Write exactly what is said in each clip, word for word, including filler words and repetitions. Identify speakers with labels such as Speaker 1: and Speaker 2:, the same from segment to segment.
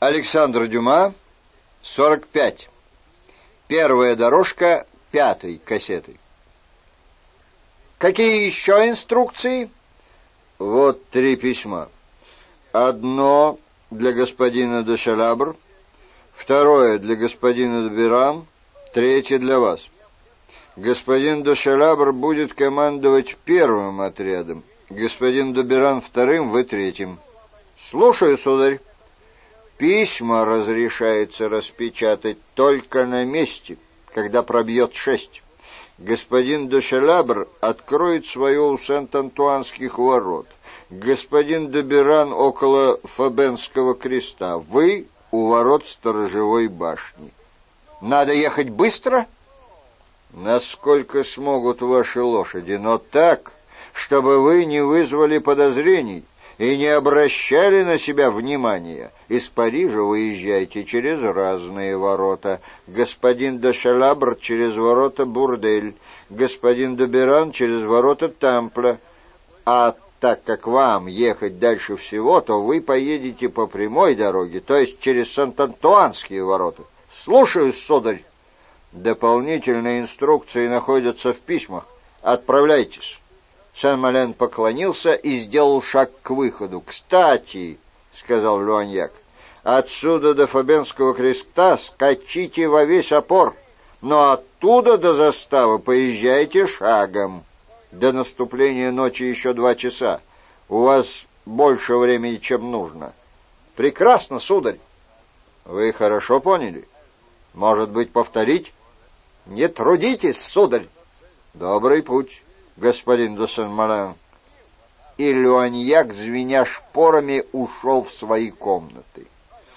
Speaker 1: Александр Дюма, сорок пять. Первая дорожка пятой кассеты. Какие еще инструкции? Вот три письма. Одно для господина де Шалабр, второе для господина де Биран, третье для вас. Господин де Шалабр будет командовать первым отрядом, господин де Биран вторым, вы третьим. Слушаю, сударь. Письма разрешается распечатать только на месте, когда пробьет шесть. Господин де Шалабр откроет свое у Сент-Антуанских ворот. Господин де Биран около Фабенского креста. Вы у ворот сторожевой башни. Надо ехать быстро? Насколько смогут ваши лошади, но так, чтобы вы не вызвали подозрений и не обращали на себя внимания. Из Парижа выезжайте через разные ворота. Господин де Шалабр через ворота Бурдель, господин де Биран через ворота Тампля. А так как вам ехать дальше всего, то вы поедете по прямой дороге, то есть через Сент-Антуанские ворота. Слушаюсь, сударь. Дополнительные инструкции находятся в письмах. Отправляйтесь. Сен-Мален поклонился и сделал шаг к выходу. «Кстати», — сказал Луаньяк, — «отсюда до Фабенского креста скачите во весь опор, но оттуда до заставы поезжайте шагом. До наступления ночи еще два часа. У вас больше времени, чем нужно». «Прекрасно, сударь». «Вы хорошо поняли? Может быть, повторить?» «Не трудитесь, сударь». «Добрый путь, господин де Сен-Мален». И Луаньяк, звеня шпорами, ушел в свои комнаты.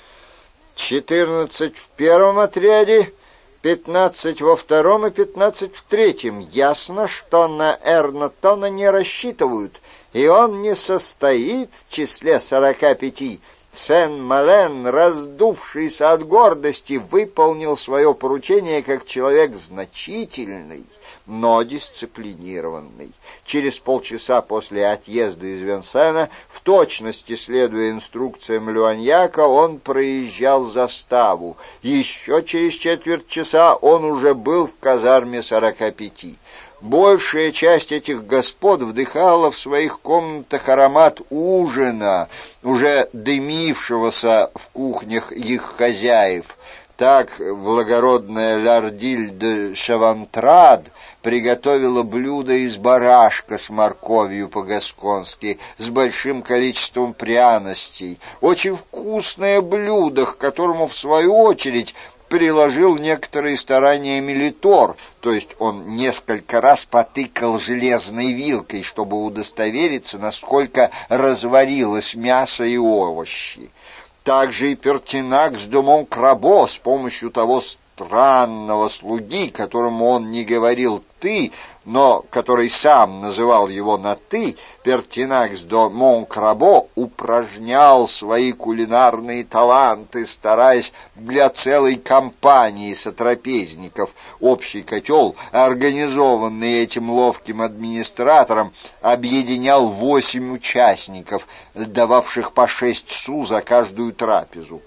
Speaker 1: Четырнадцать в первом отряде, пятнадцать во втором и пятнадцать в третьем. Ясно, что на Эрнатона не рассчитывают, и он не состоит в числе сорока пяти. Сен-Мален, раздувшийся от гордости, выполнил свое поручение как человек значительный, но дисциплинированный. Через полчаса после отъезда из Венсена, в точности следуя инструкциям Луаньяка, он проезжал заставу. Еще через четверть часа он уже был в казарме сорока пяти. Большая часть этих господ вдыхала в своих комнатах аромат ужина, уже дымившегося в кухнях их хозяев. Так благородная Лардиль де Шавантрад приготовила блюдо из барашка с морковью по-гасконски, с большим количеством пряностей. Очень вкусное блюдо, к которому, в свою очередь, приложил некоторые старания Мелитор, то есть он несколько раз потыкал железной вилкой, чтобы удостовериться, насколько разварилось мясо и овощи. Также и Пертинак с Думон Крабо с помощью того странного слуги, которому он не говорил «ты», но который сам называл его на «ты», Пертинакс де Монкрабо упражнял свои кулинарные таланты, стараясь для целой компании сотрапезников. Общий котел, организованный этим ловким администратором, объединял восемь участников, дававших по шесть су за каждую трапезу.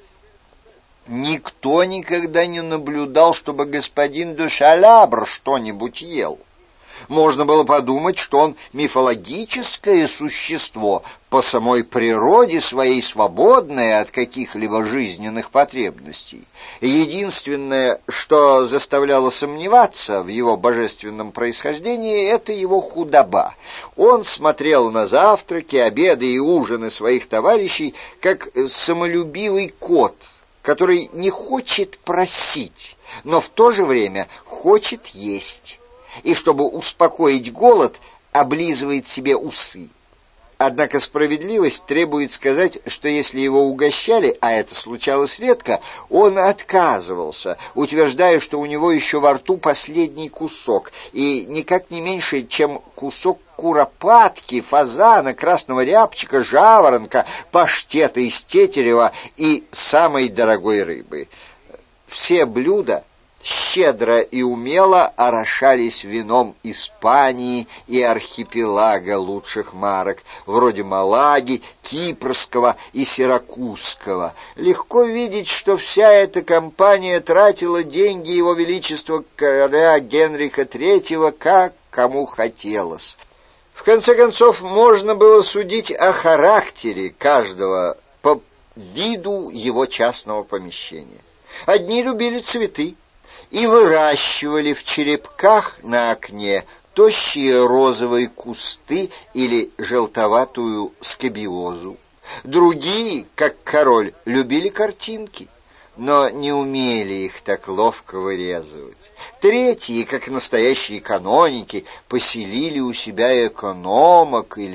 Speaker 1: Никто никогда не наблюдал, чтобы господин де Шалабр что-нибудь ел. Можно было подумать, что он мифологическое существо, по самой природе своей свободное от каких-либо жизненных потребностей. Единственное, что заставляло сомневаться в его божественном происхождении, это его худоба. Он смотрел на завтраки, обеды и ужины своих товарищей, как самолюбивый кот, который не хочет просить, но в то же время хочет есть. И, чтобы успокоить голод, облизывает себе усы. Однако справедливость требует сказать, что если его угощали, а это случалось редко, он отказывался, утверждая, что у него еще во рту последний кусок, и никак не меньше, чем кусок куропатки, фазана, красного рябчика, жаворонка, паштета из тетерева и самой дорогой рыбы. Все блюда щедро и умело орошались вином Испании и архипелага лучших марок, вроде Малаги, Кипрского и Сиракузского. Легко видеть, что вся эта компания тратила деньги Его Величества короля Генриха Третьего как кому хотелось. В конце концов, можно было судить о характере каждого по виду его частного помещения. Одни любили цветы и выращивали в черепках на окне тощие розовые кусты или желтоватую скабиозу. Другие, как король, любили картинки, но не умели их так ловко вырезывать. Третьи, как настоящие каноники, поселили у себя экономок или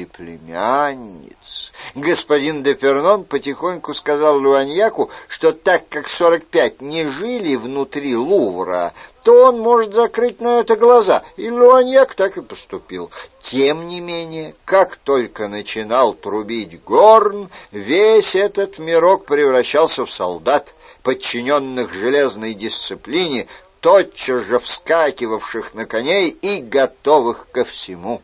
Speaker 1: племянниц. Господин де Пернон потихоньку сказал Луаньяку, что так как сорок пять не жили внутри Лувра, то он может закрыть на это глаза, и Луаньяк так и поступил. Тем не менее, как только начинал трубить горн, весь этот мирок превращался в солдат, подчиненных железной дисциплине, тотчас же вскакивавших на коней и готовых ко всему.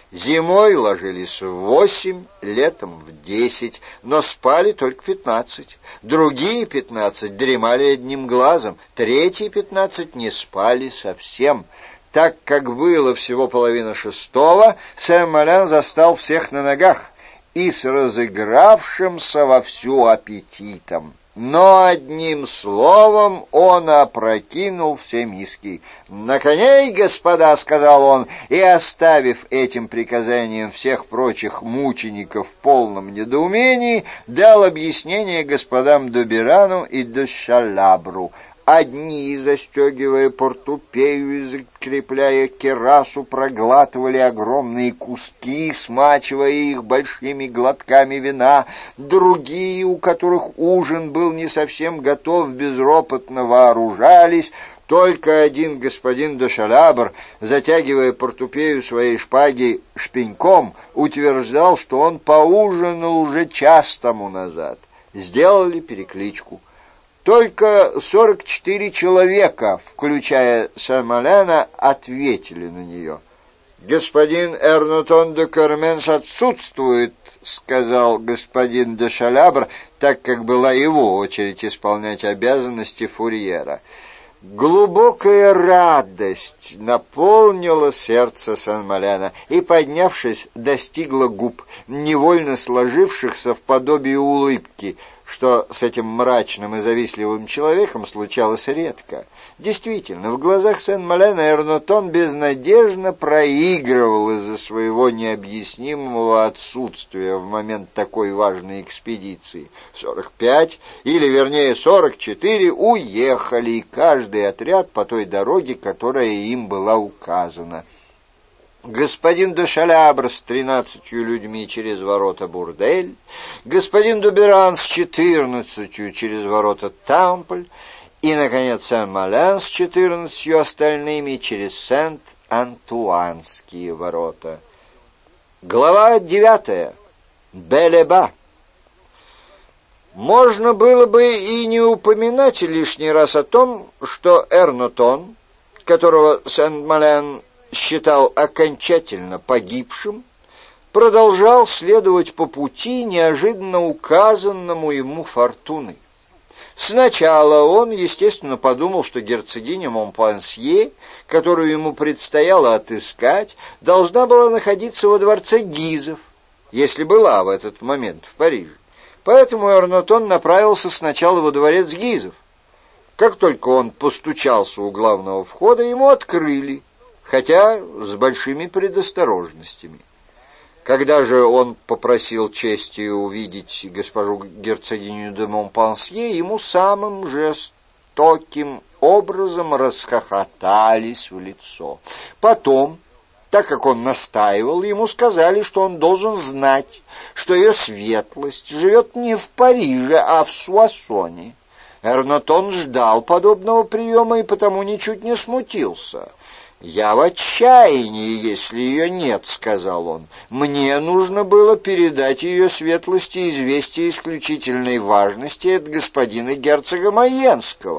Speaker 1: Зимой ложились в восемь, летом в десять, но спали только пятнадцать. Другие пятнадцать дремали одним глазом, третьи пятнадцать не спали совсем. Так как было всего половина шестого, Сен-Мален застал всех на ногах и с разыгравшимся вовсю аппетитом. Но одним словом он опрокинул все миски. «На коней, господа!» — сказал он, и, оставив этим приказанием всех прочих мучеников в полном недоумении, дал объяснение господам Добирану и де Шалабру. Одни, застегивая портупею и закрепляя кирасу, проглатывали огромные куски, смачивая их большими глотками вина. Другие, у которых ужин был не совсем готов, безропотно вооружались. Только один господин де Шалабр, затягивая портупею своей шпаги шпеньком, утверждал, что он поужинал уже час тому назад. Сделали перекличку. Только сорок четыре человека, включая Сен-Малена, ответили на нее. «Господин Эрнотон де Керменш отсутствует», — сказал господин де Шалабр, так как была его очередь исполнять обязанности фурьера. Глубокая радость наполнила сердце Сен-Малена и, поднявшись, достигла губ, невольно сложившихся в подобие улыбки, что с этим мрачным и завистливым человеком случалось редко. Действительно, в глазах Сен-Малена Эрнотон безнадежно проигрывал из-за своего необъяснимого отсутствия в момент такой важной экспедиции. Сорок пять, или вернее сорок четыре, уехали, и каждый отряд по той дороге, которая им была указана. Господин де Шалябр с тринадцатью людьми через ворота Бурдель, господин Добиран с четырнадцатью через ворота Тампль и, наконец, Сен-Мален с четырнадцатью остальными через Сент-Антуанские ворота. Глава девятая. Белеба. Можно было бы и не упоминать лишний раз о том, что Эрнотон, которого Сен-Мален считал окончательно погибшим, продолжал следовать по пути, неожиданно указанному ему фортуной. Сначала он, естественно, подумал, что герцогиня Монпансье, которую ему предстояло отыскать, должна была находиться во дворце Гизов, если была в этот момент в Париже. Поэтому Эрнотон направился сначала во дворец Гизов. Как только он постучался у главного входа, ему открыли, хотя с большими предосторожностями. Когда же он попросил чести увидеть госпожу герцогиню де Монпансье, ему самым жестоким образом расхохотались в лицо. Потом, так как он настаивал, ему сказали, что он должен знать, что ее светлость живет не в Париже, а в Суассоне. Эрнотон ждал подобного приема и потому ничуть не смутился. «Я в отчаянии, если ее нет», — сказал он. «Мне нужно было передать ее светлости известие исключительной важности от господина герцога Майенского.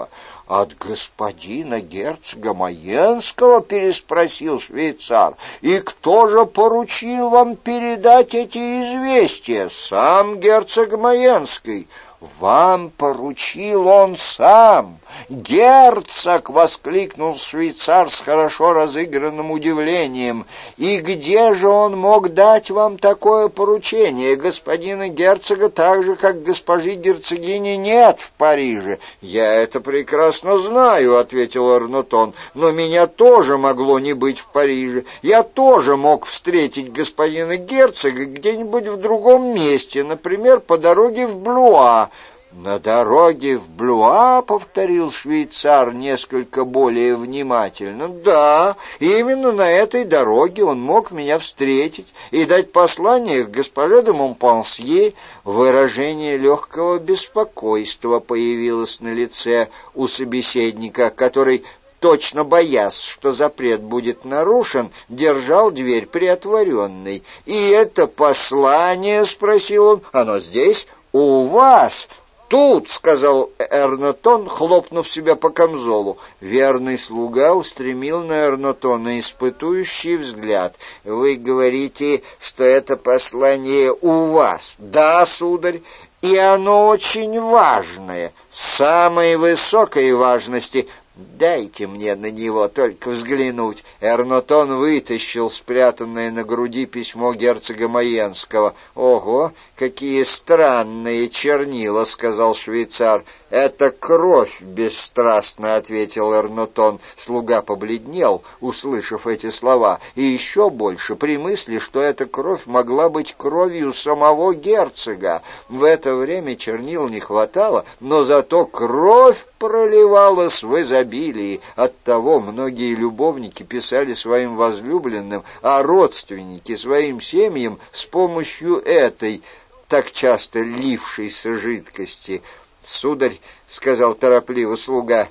Speaker 1: От господина герцога Майенского? — переспросил швейцар. — И кто же поручил вам передать эти известия? — Сам герцог Майенский. — Вам поручил он сам? — Герцог! — воскликнул швейцар с хорошо разыгранным удивлением. — И где же он мог дать вам такое поручение? Господина герцога, так же, как госпожи герцогини, нет в Париже. — Я это прекрасно знаю, — ответил Эрнотон, — но меня тоже могло не быть в Париже. Я тоже мог встретить господина герцога где-нибудь в другом месте, например, по дороге в Блуа. «На дороге в Блуа?» — повторил швейцар несколько более внимательно. «Да, именно на этой дороге он мог меня встретить и дать послание к госпоже де Монпансье». Выражение легкого беспокойства появилось на лице у собеседника, который, точно боясь, что запрет будет нарушен, держал дверь приотворенной. «И это послание?» — спросил он. «Оно здесь? У вас?» «Тут», — сказал Эрнотон, хлопнув себя по камзолу. Верный слуга устремил на Эрнотона испытующий взгляд. «Вы говорите, что это послание у вас?» «Да, сударь, и оно очень важное, самой высокой важности». «Дайте мне на него только взглянуть». Эрнотон вытащил спрятанное на груди письмо герцога Майенского. «Ого, какие странные чернила», — сказал швейцар. «Это кровь», — бесстрастно ответил Эрнотон. Слуга побледнел, услышав эти слова, и еще больше при мысли, что эта кровь могла быть кровью самого герцога. В это время чернил не хватало, но зато кровь проливалась в изобилии. Оттого многие любовники писали своим возлюбленным, а родственники своим семьям с помощью этой, так часто лившейся жидкости. «Сударь», — сказал торопливо слуга,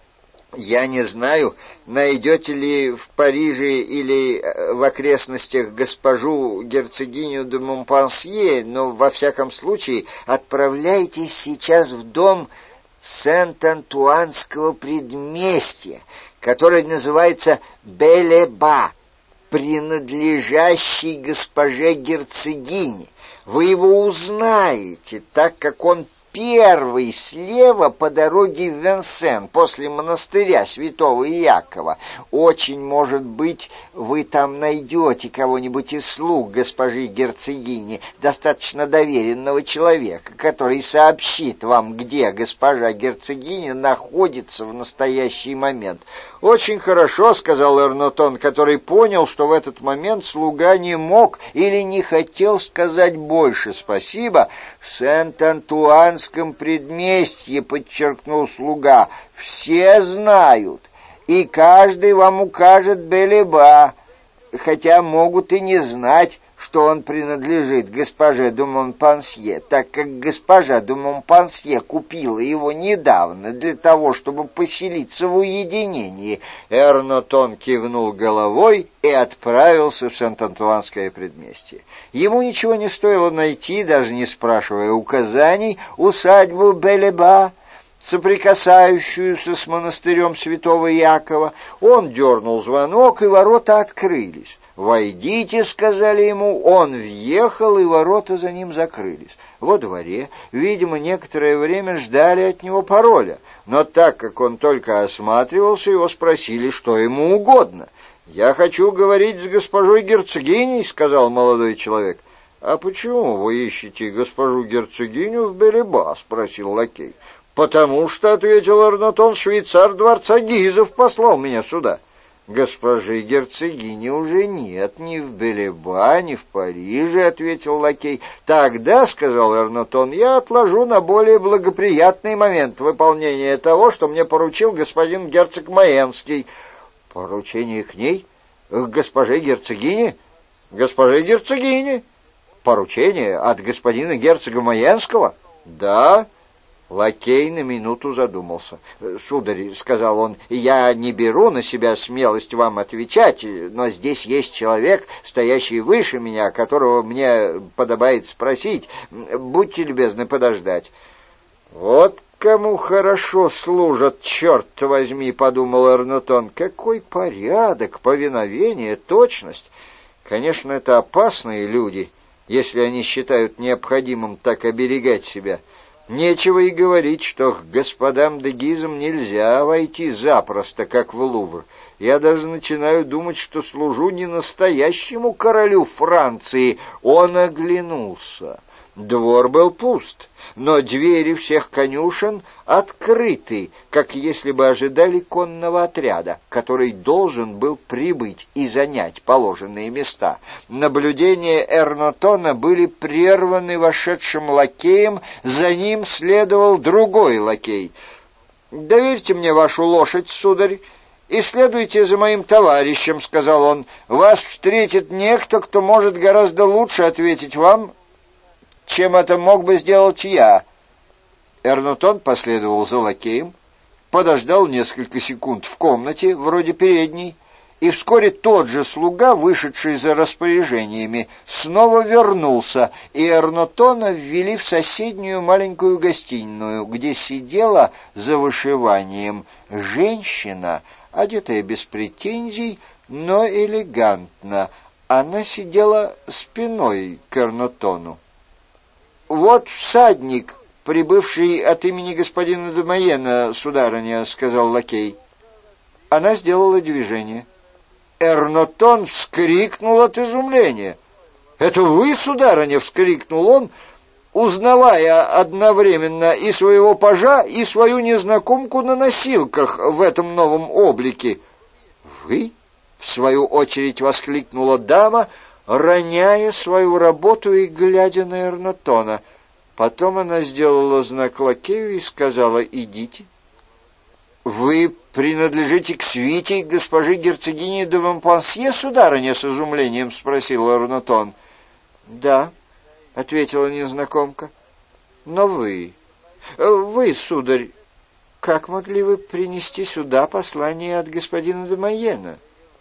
Speaker 1: — «я не знаю, найдете ли в Париже или в окрестностях госпожу герцогиню де Монпансье, но во всяком случае отправляйтесь сейчас в дом Сент-Антуанского предместья, который называется Белеба, принадлежащий госпоже герцогине. Вы его узнаете, так как он первый слева по дороге в Венсен, после монастыря святого Иакова. Очень, может быть, вы там найдете кого-нибудь из слуг госпожи герцогини, достаточно доверенного человека, который сообщит вам, где госпожа герцогиня находится в настоящий момент». «Очень хорошо», — сказал Эрнотон, который понял, что в этот момент слуга не мог или не хотел сказать больше. «Спасибо. В Сент-Антуанском предместье», — подчеркнул слуга, — «все знают, и каждый вам укажет Белеба, хотя могут и не знать, что он принадлежит госпоже де Монпансье, так как госпожа де Монпансье купила его недавно для того, чтобы поселиться в уединении». Эрнотон кивнул головой и отправился в Сент-Антуанское предместье. Ему ничего не стоило найти, даже не спрашивая указаний, усадьбу Белеба, соприкасающуюся с монастырем святого Иакова. Он дернул звонок, и ворота открылись. «Войдите», — сказали ему. Он въехал, и ворота за ним закрылись. Во дворе, видимо, некоторое время ждали от него пароля, но так как он только осматривался, его спросили, что ему угодно. «Я хочу говорить с госпожой герцогиней», — сказал молодой человек. «А почему вы ищете госпожу герцогиню в Белеба?» — спросил лакей. «Потому что», — ответил Эрнотон, — «швейцар дворца Гизов послал меня сюда». «Госпожи герцогини уже нет ни в Белеба, ни в Париже», — ответил лакей. «Тогда, — сказал Эрнотон, — я отложу на более благоприятный момент выполнения того, что мне поручил господин герцог Майенский». «Поручение к ней? К госпоже герцогине?» «Госпоже герцогине». «Поручение от господина герцога Майенского?» «Да». Лакей на минуту задумался. «Сударь, — сказал он, — я не беру на себя смелость вам отвечать, но здесь есть человек, стоящий выше меня, которого мне подобает спросить. Будьте любезны подождать». «Вот кому хорошо служат, черт возьми, — подумал Эрнотон. Какой порядок, повиновение, точность! Конечно, это опасные люди, если они считают необходимым так оберегать себя. Нечего и говорить, что к господам де Гизам нельзя войти запросто, как в Лувр. Я даже начинаю думать, что служу не настоящему королю Франции. Он оглянулся. Двор был пуст, но двери всех конюшен открыты, как если бы ожидали конного отряда, который должен был прибыть и занять положенные места. Наблюдения Эрнотона были прерваны вошедшим лакеем, за ним следовал другой лакей. «Доверьте мне вашу лошадь, сударь, и следуйте за моим товарищем», — сказал он. «Вас встретит некто, кто может гораздо лучше ответить вам, чем это мог бы сделать я». Эрнотон последовал за лакеем, подождал несколько секунд в комнате, вроде передней, и вскоре тот же слуга, вышедший за распоряжениями, снова вернулся, и Эрнотона ввели в соседнюю маленькую гостиную, где сидела за вышиванием женщина, одетая без претензий, но элегантно. Она сидела спиной к Эрнотону. «Вот всадник, прибывший от имени господина де Майена, сударыня», — сказал лакей. Она сделала движение. Эрнотон вскрикнул от изумления. «Это вы, сударыня?» — вскрикнул он, узнавая одновременно и своего пажа, и свою незнакомку на носилках в этом новом облике. «Вы?» — в свою очередь воскликнула дама, роняя свою работу и глядя на Эрнотона. Потом она сделала знак лакею и сказала: «Идите». «Вы принадлежите к свите госпожи герцогини де Монпансье, сударыня?» — с изумлением спросил Эрнотон. «Да», — ответила незнакомка. «Но вы... Вы, сударь, как могли вы принести сюда послание от господина де Майена?»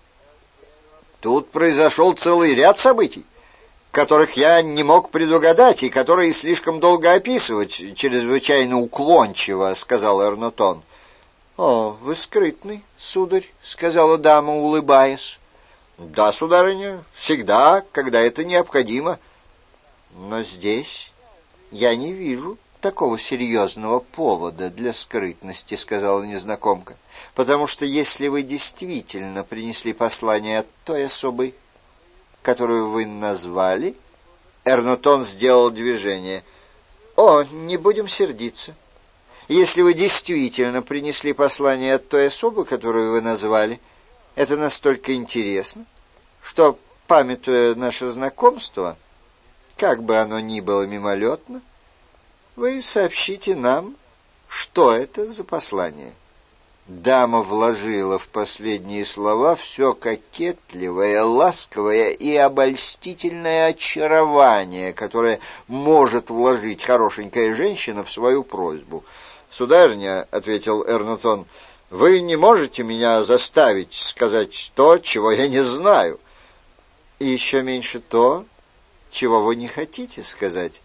Speaker 1: «Тут произошел целый ряд событий, которых я не мог предугадать и которые слишком долго описывать, чрезвычайно уклончиво», — сказал Эрнотон. «О, вы скрытный, сударь», — сказала дама, улыбаясь. «Да, сударыня, всегда, когда это необходимо. Но здесь я не вижу такого серьезного повода для скрытности», — сказала незнакомка, «потому что если вы действительно принесли послание от той особы, которую вы назвали...» Эрнотон сделал движение. «О, не будем сердиться. Если вы действительно принесли послание от той особы, которую вы назвали, это настолько интересно, что, памятуя наше знакомство, как бы оно ни было мимолетно, вы сообщите нам, что это за послание». Дама вложила в последние слова все кокетливое, ласковое и обольстительное очарование, которое может вложить хорошенькая женщина в свою просьбу. «Сударыня», — ответил Эрнотон, — «вы не можете меня заставить сказать то, чего я не знаю». «И еще меньше то, чего вы не хотите сказать».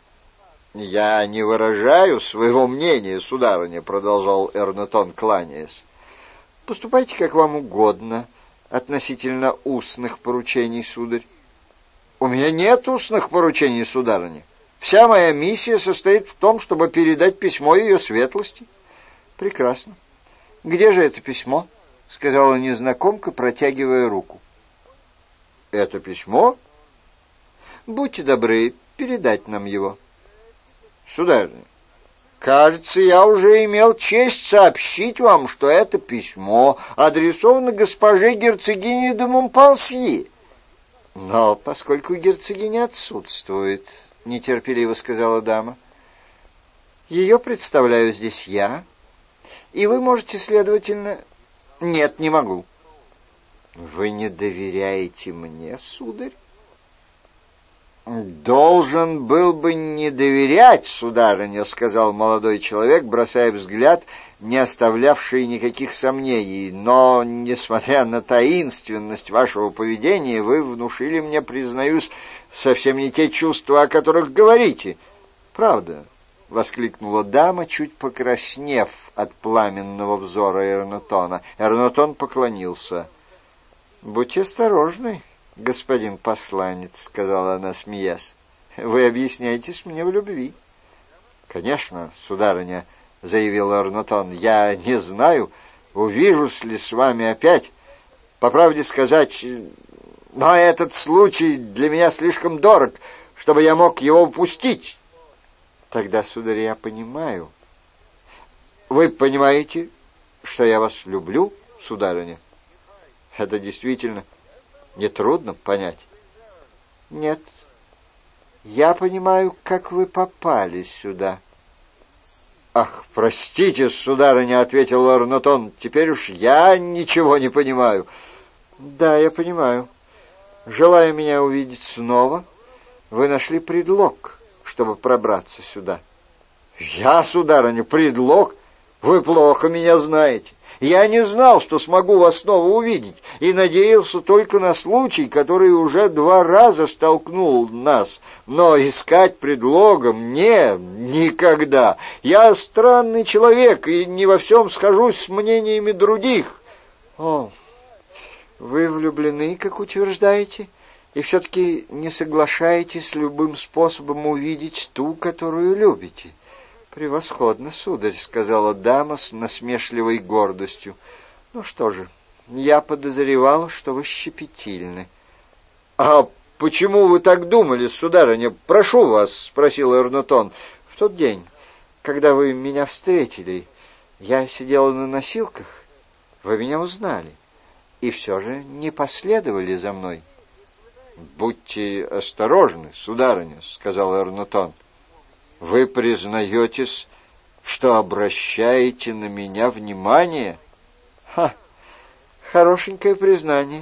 Speaker 1: «Я не выражаю своего мнения, сударыня», — продолжал Эрнотон, кланяясь. «Поступайте как вам угодно относительно устных поручений, сударь». «У меня нет устных поручений, сударыня. Вся моя миссия состоит в том, чтобы передать письмо ее светлости». «Прекрасно. Где же это письмо?» — сказала незнакомка, протягивая руку. «Это письмо? Будьте добры передать нам его». «Сударыня, кажется, я уже имел честь сообщить вам, что это письмо адресовано госпоже герцогине де Монпансье». «Но поскольку герцогиня отсутствует», — нетерпеливо сказала дама, — «ее представляю здесь я, и вы можете, следовательно...» «Нет, не могу». «Вы не доверяете мне, сударь?» «Должен был бы не доверять, сударыня», — сказал молодой человек, бросая взгляд, не оставлявший никаких сомнений. «Но, несмотря на таинственность вашего поведения, вы внушили мне, признаюсь, совсем не те чувства, о которых говорите». «Правда? — воскликнула дама, чуть покраснев от пламенного взора Эрнатона. Эрнатон поклонился. — Будьте осторожны, господин посланец, — сказала она, смеясь. — Вы объясняетесь мне в любви. — Конечно, сударыня, — заявил Эрнатон. — Я не знаю, увижусь ли с вами опять. По правде сказать, но этот случай для меня слишком дорог, чтобы я мог его упустить. Тогда, сударь, я понимаю. Вы понимаете, что я вас люблю, сударыня? Это действительно нетрудно понять. Нет, я понимаю, как вы попали сюда. Ах, простите, сударыня, — ответил Эрнатон, — теперь уж я ничего не понимаю. Да, я понимаю. Желая меня увидеть снова, вы нашли предлог, чтобы пробраться сюда. Я, сударыня, предлог? Вы плохо меня знаете. Я не знал, что смогу вас снова увидеть, и надеялся только на случай, который уже два раза столкнул нас. Но искать предлога мне никогда. Я странный человек и не во всем схожусь с мнениями других. О, вы влюблены, как утверждаете, и все-таки не соглашаетесь с любым способом увидеть ту, которую любите. Превосходно, сударь, — сказала дама с насмешливой гордостью. Ну что же, я подозревала, что вы щепетильны. — А почему вы так думали, сударыня? Прошу вас, — спросил Эрнатон. — В тот день, когда вы меня встретили, я сидела на носилках, вы меня узнали, и все же не последовали за мной. — Будьте осторожны, сударыня, — сказал Эрнатон. — Вы признаетесь, что обращаете на меня внимание? — Ха! Хорошенькое признание.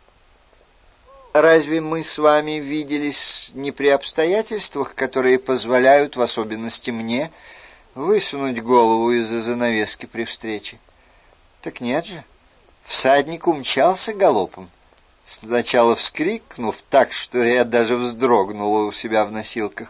Speaker 1: Разве мы с вами виделись не при обстоятельствах, которые позволяют, в особенности мне, высунуть голову из-за занавески при встрече? Так нет же. Всадник умчался галопом, сначала вскрикнув так, что я даже вздрогнула у себя в носилках.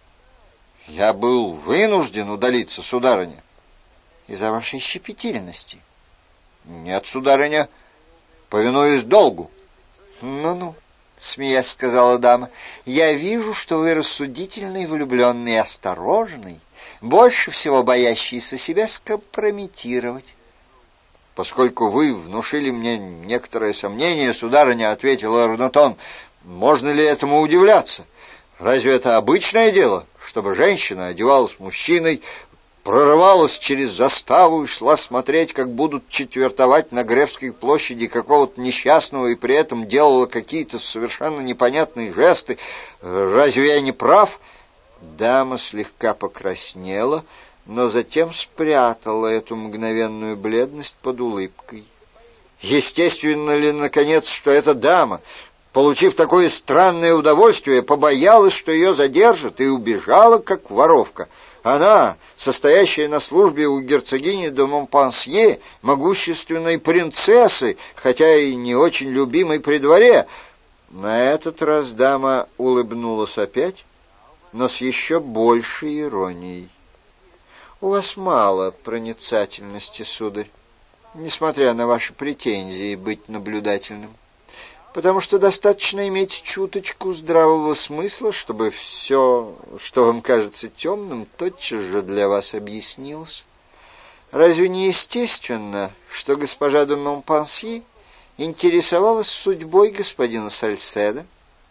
Speaker 1: — Я был вынужден удалиться, сударыня. — Из-за вашей щепетильности? — Нет, сударыня, повинуюсь долгу. Ну — Ну-ну, — смеясь сказала дама, — я вижу, что вы рассудительный, влюбленный и осторожный, больше всего боящийся себя скомпрометировать. — Поскольку вы внушили мне некоторое сомнение, сударыня, — ответил Эрнатон, — можно ли этому удивляться? Разве это обычное дело, чтобы женщина одевалась мужчиной, прорывалась через заставу и шла смотреть, как будут четвертовать на Гревской площади какого-то несчастного, и при этом делала какие-то совершенно непонятные жесты? Разве я не прав? Дама слегка покраснела, но затем спрятала эту мгновенную бледность под улыбкой. Естественно ли, наконец, что эта дама, получив такое странное удовольствие, побоялась, что ее задержат, и убежала, как воровка? Она, состоящая на службе у герцогини де Монпансье, могущественной принцессы, хотя и не очень любимой при дворе. На этот раз дама улыбнулась опять, но с еще большей иронией. — У вас мало проницательности, сударь, несмотря на ваши претензии быть наблюдательным, потому что достаточно иметь чуточку здравого смысла, чтобы все, что вам кажется темным, тотчас же для вас объяснилось. Разве не естественно, что госпожа де Монпансье интересовалась судьбой господина Сальседа?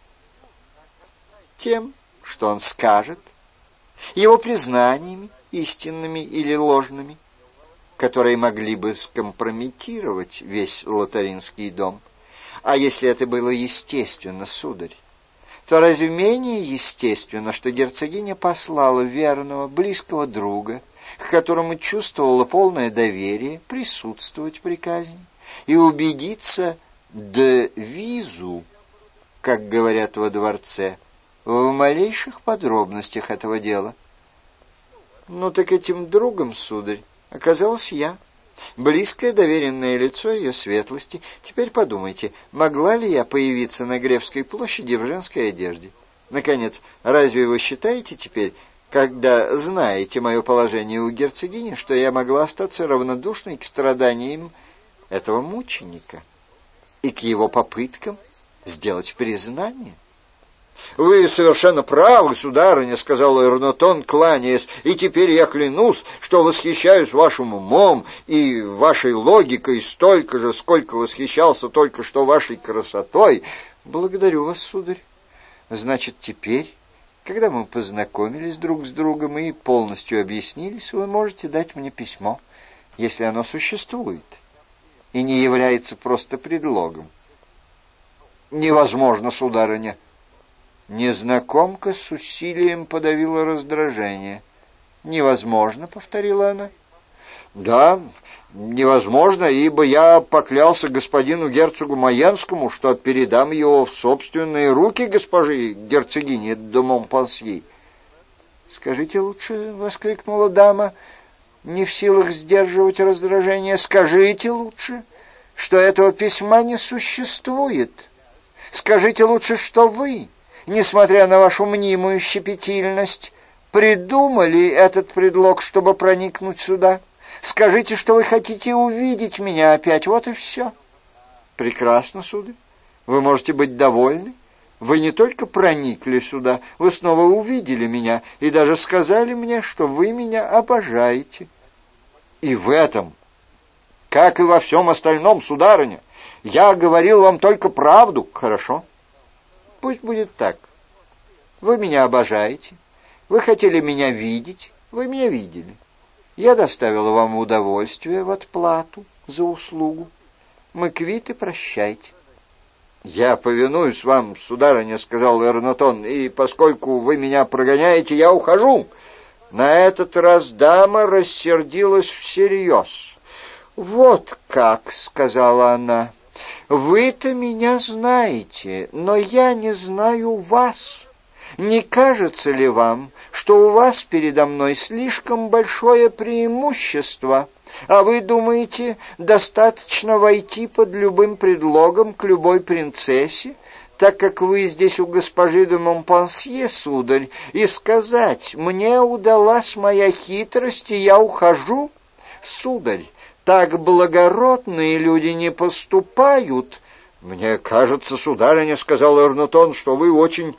Speaker 1: Тем, что он скажет, его признаниями, истинными или ложными, которые могли бы скомпрометировать весь Лотаринский дом. А если это было естественно, сударь, то разве менее естественно, что герцогиня послала верного, близкого друга, к которому чувствовала полное доверие, присутствовать при казни и убедиться де визу, как говорят во дворце, в малейших подробностях этого дела? Ну так этим другом, сударь, оказалась я, близкое доверенное лицо ее светлости. Теперь подумайте, могла ли я появиться на Гревской площади в женской одежде? Наконец, разве вы считаете теперь, когда знаете мое положение у герцогини, что я могла остаться равнодушной к страданиям этого мученика и к его попыткам сделать признание. — Вы совершенно правы, сударыня, — сказал Эрнотон, кланяясь, — и теперь я клянусь, что восхищаюсь вашим умом и вашей логикой столько же, сколько восхищался только что вашей красотой. — Благодарю вас, сударь. Значит, теперь, когда мы познакомились друг с другом и полностью объяснились, вы можете дать мне письмо, если оно существует и не является просто предлогом. — Невозможно, сударыня. Незнакомка с усилием подавила раздражение. «Невозможно», — повторила она. «Да, невозможно, ибо я поклялся господину герцогу Майенскому, что передам его в собственные руки госпожи герцогини де Монпансье». «Скажите лучше», — воскликнула дама, не в силах сдерживать раздражение, «скажите лучше, что этого письма не существует. Скажите лучше, что вы, несмотря на вашу мнимую щепетильность, придумали этот предлог, чтобы проникнуть сюда. Скажите, что вы хотите увидеть меня опять, вот и все». «Прекрасно, сударь. Вы можете быть довольны. Вы не только проникли сюда, вы снова увидели меня и даже сказали мне, что вы меня обожаете». «И в этом, как и во всем остальном, сударыня, я говорил вам только правду». «Хорошо. Пусть будет так. Вы меня обожаете, вы хотели меня видеть, вы меня видели. Я доставила вам удовольствие в отплату за услугу. Мы квиты, прощайте». «Я повинуюсь вам, сударыня, — сказал Эрнотон, — и поскольку вы меня прогоняете, я ухожу». На этот раз дама рассердилась всерьез. «Вот как, — сказала она, — вы-то меня знаете, но я не знаю вас. Не кажется ли вам, что у вас передо мной слишком большое преимущество, а вы думаете, достаточно войти под любым предлогом к любой принцессе, так как вы здесь у госпожи де Монпансье, сударь, и сказать: «Мне удалась моя хитрость, и я ухожу»? Сударь, так благородные люди не поступают. «Мне кажется, сударыня, — сказал Эрнотон, — что вы очень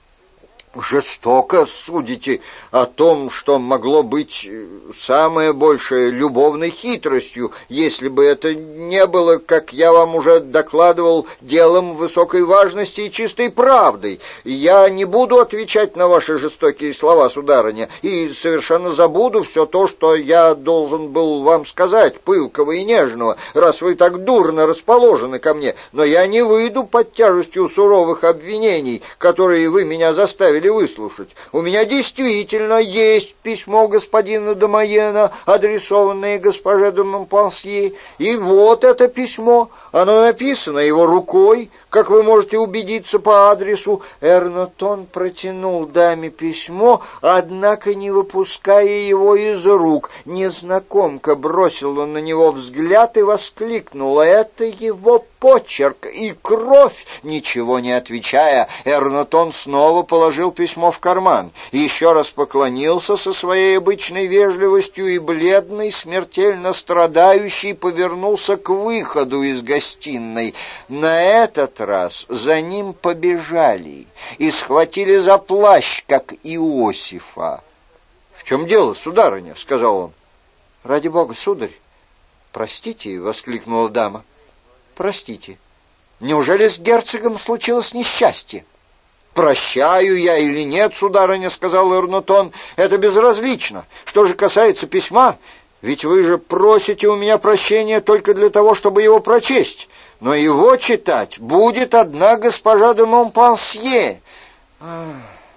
Speaker 1: жестоко судите о том, что могло быть самое большее любовной хитростью, если бы это не было, как я вам уже докладывал, делом высокой важности и чистой правдой. Я не буду отвечать на ваши жестокие слова, сударыня, и совершенно забуду все то, что я должен был вам сказать, пылкого и нежного, раз вы так дурно расположены ко мне, но я не выйду под тяжестью суровых обвинений, которые вы меня заставили выслушать. У меня действительно есть письмо господина де Майена, адресованное госпоже де Монпансье, и вот это письмо. Оно написано его рукой, как вы можете убедиться по адресу. Эрнотон протянул даме письмо, однако не выпуская его из рук. Незнакомка бросила на него взгляд и воскликнула: «Это его почерк и кровь!» Ничего не отвечая, Эрнотон снова положил письмо в карман, еще раз поклонился со своей обычной вежливостью и, бледный, смертельно страдающий, повернулся к выходу из гостиной. На этот раз за ним побежали и схватили за плащ, как Иосифа. «В чем дело, сударыня?» — сказал он. «Ради бога, сударь, простите!» — воскликнула дама. «Простите. Неужели с герцогом случилось несчастье?» «Прощаю я или нет, сударыня, — сказал Эрнотон, — это безразлично. Что же касается письма, ведь вы же просите у меня прощения только для того, чтобы его прочесть. Но его читать будет одна госпожа де Монпансье». «Ах,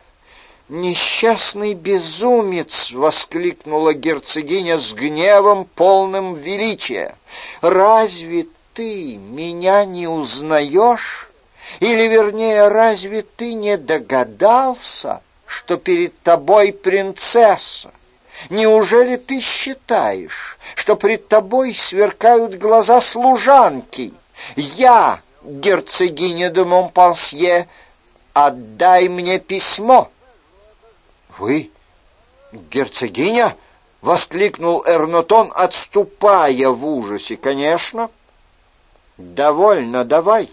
Speaker 1: несчастный безумец!» — воскликнула герцогиня с гневом, полным величия. «Разве ты меня не узнаешь? Или, вернее, разве ты не догадался, что перед тобой принцесса? Неужели ты считаешь, что пред тобой сверкают глаза служанки? Я, герцогиня де Монпансье, отдай мне письмо». «Вы Герцогиня? — воскликнул Эрнотон, отступая в ужасе. — Конечно. — Довольно, давай.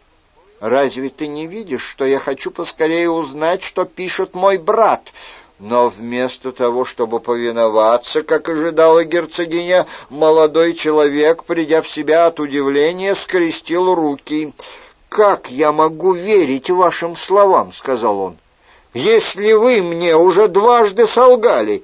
Speaker 1: Разве ты не видишь, что я хочу поскорее узнать, что пишет мой брат? Но вместо того, чтобы повиноваться, как ожидала герцогиня, молодой человек, придя в себя от удивления, скрестил руки. — «Как я могу верить вашим словам?» — сказал он. «Если вы мне уже дважды солгали».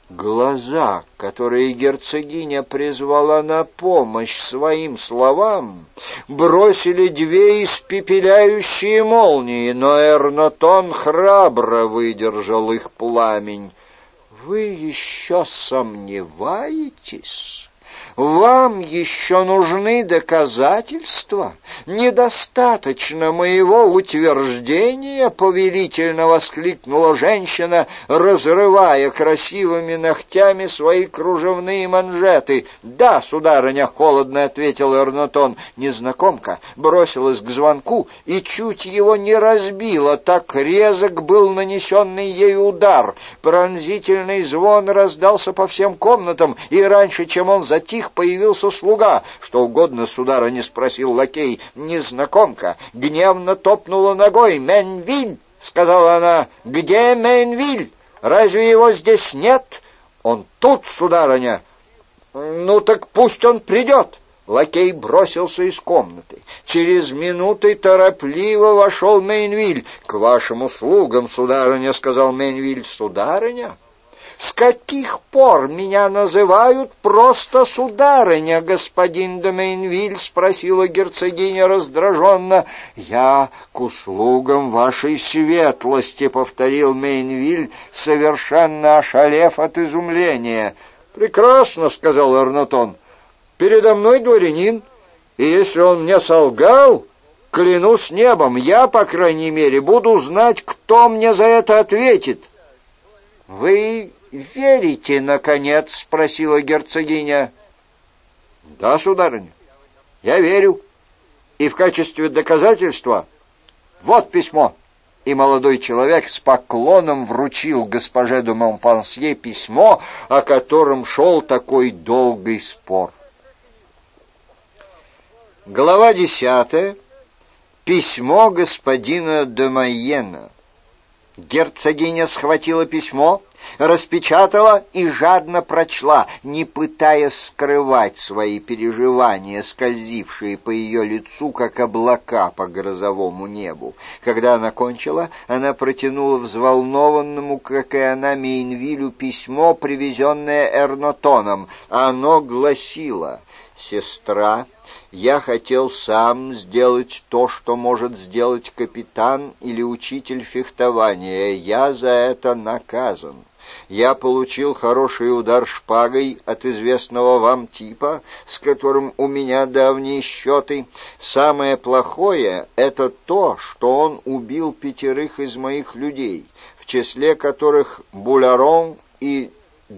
Speaker 1: Глаза, которые герцогиня призвала на помощь своим словам, бросили две испепеляющие молнии, но Эрнотон храбро выдержал их пламень. «Вы еще сомневаетесь? Вам еще нужны доказательства? Недостаточно моего утверждения, — повелительно воскликнула женщина, разрывая красивыми ногтями свои кружевные манжеты. — Да, сударыня, — холодно ответил Эрнотон. Незнакомка бросилась к звонку и чуть его не разбила, так резок был нанесенный ей удар. Пронзительный звон раздался по всем комнатам, и раньше, чем он затих, появился слуга. — Что угодно, сударыня? — спросил лакей. Незнакомка гневно топнула ногой. — Мейнвиль! — сказала она. — Где Мейнвиль? Разве его здесь нет? — Он тут, сударыня. — Ну так пусть он придет. Лакей бросился из комнаты. Через минуты торопливо вошел Мейнвиль. — К вашим услугам, сударыня, — сказал Мейнвиль. — Сударыня? С каких пор меня называют просто сударыня, господин де Мейнвиль? — спросила герцогиня раздраженно. — Я к услугам вашей светлости, — повторил Мейнвиль, совершенно ошалев от изумления. — Прекрасно, — сказал Эрнотон. — Передо мной дворянин, и если он мне солгал, клянусь небом, я, по крайней мере, буду знать, кто мне за это ответит. — Вы верите, наконец? — спросила герцогиня. — Да, сударыня, я верю. И в качестве доказательства вот письмо. И молодой человек с поклоном вручил госпоже де Монпансье письмо, о котором шел такой долгий спор. Глава десятая. Письмо господина де Майена. Герцогиня схватила письмо, распечатала и жадно прочла, не пытаясь скрывать свои переживания, скользившие по ее лицу, как облака по грозовому небу. Когда она кончила, она протянула взволнованному, как и она, Мейнвилю письмо, привезенное Эрнотоном. Оно гласило: «Сестра, я хотел сам сделать то, что может сделать капитан или учитель фехтования. Я за это наказан. Я получил хороший удар шпагой от известного вам типа, с которым у меня давние счеты. Самое плохое — это то, что он убил пятерых из моих людей, в числе которых Булярон и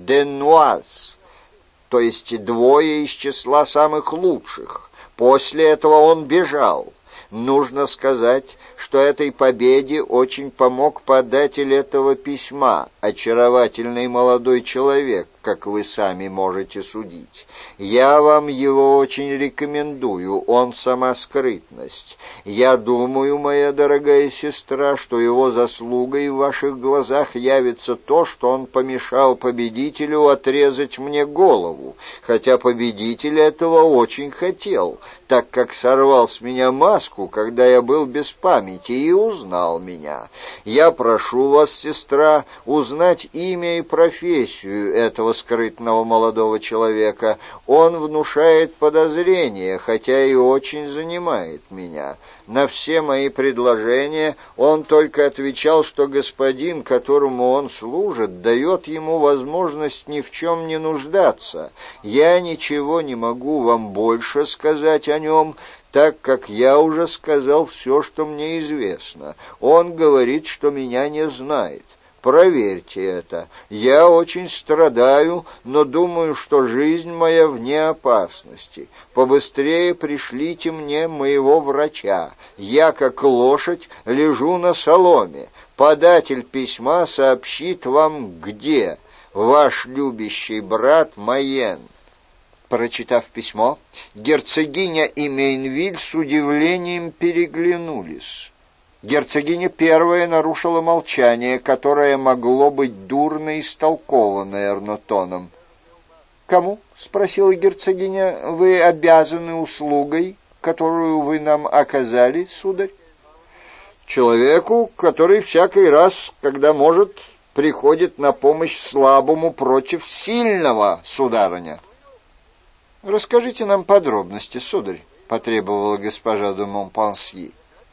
Speaker 1: Денуаз, то есть двое из числа самых лучших. После этого он бежал. Нужно сказать, что этой победе очень помог податель этого письма, очаровательный молодой человек, как вы сами можете судить. Я вам его очень рекомендую, он сама скрытность. Я думаю, моя дорогая сестра, что его заслугой в ваших глазах явится то, что он помешал победителю отрезать мне голову, хотя победитель этого очень хотел, так как сорвал с меня маску, когда я был без памяти, и узнал меня. Я прошу вас, сестра, узнать имя и профессию этого скрытного молодого человека. Он внушает подозрения, хотя и очень занимает меня. На все мои предложения он только отвечал, что господин, которому он служит, дает ему возможность ни в чем не нуждаться. Я ничего не могу вам больше сказать о нем, так как я уже сказал все, что мне известно. Он говорит, что меня не знает. Проверьте это. Я очень страдаю, но думаю, что жизнь моя вне опасности. Побыстрее пришлите мне моего врача. Я, как лошадь, лежу на соломе. Податель письма сообщит вам, где. ваш любящий брат Майен». Прочитав письмо, герцогиня и Мейнвиль с удивлением переглянулись. Герцогиня первая нарушила молчание, которое могло быть дурно истолковано Эрнотоном. «Кому?» — спросила герцогиня. «Вы обязаны услугой, которую вы нам оказали, сударь?» «Человеку, который всякий раз, когда может, приходит на помощь слабому против сильного, сударыня». «Расскажите нам подробности, сударь», — потребовала госпожа де Монпансье.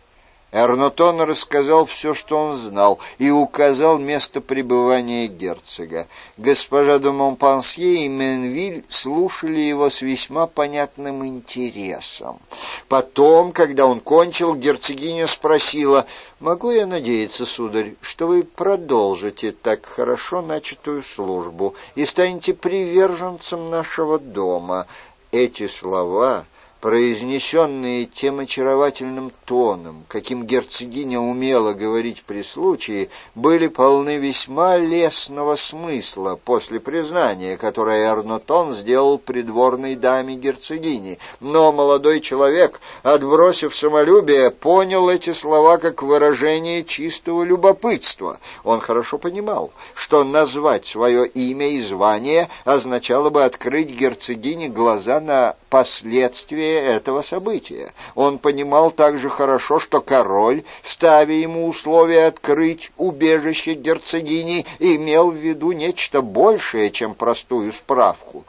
Speaker 1: Эрнотон рассказал все, что он знал, и указал место пребывания герцога. Госпожа де Монпансье и Мейнвиль слушали его с весьма понятным интересом. Потом, когда он кончил, герцогиня спросила: «Могу я надеяться, сударь, что вы продолжите так хорошо начатую службу и станете приверженцем нашего дома?» Эти слова, произнесенные тем очаровательным тоном, каким герцогиня умела говорить при случае, были полны весьма лестного смысла после признания, которое Эрнотон сделал придворной даме герцогини. Но молодой человек, отбросив самолюбие, понял эти слова как выражение чистого любопытства. Он хорошо понимал, что назвать свое имя и звание означало бы открыть герцогине глаза на последствия этого события. Он понимал также хорошо, что король, ставя ему условие открыть убежище герцогини, имел в виду нечто большее, чем простую справку.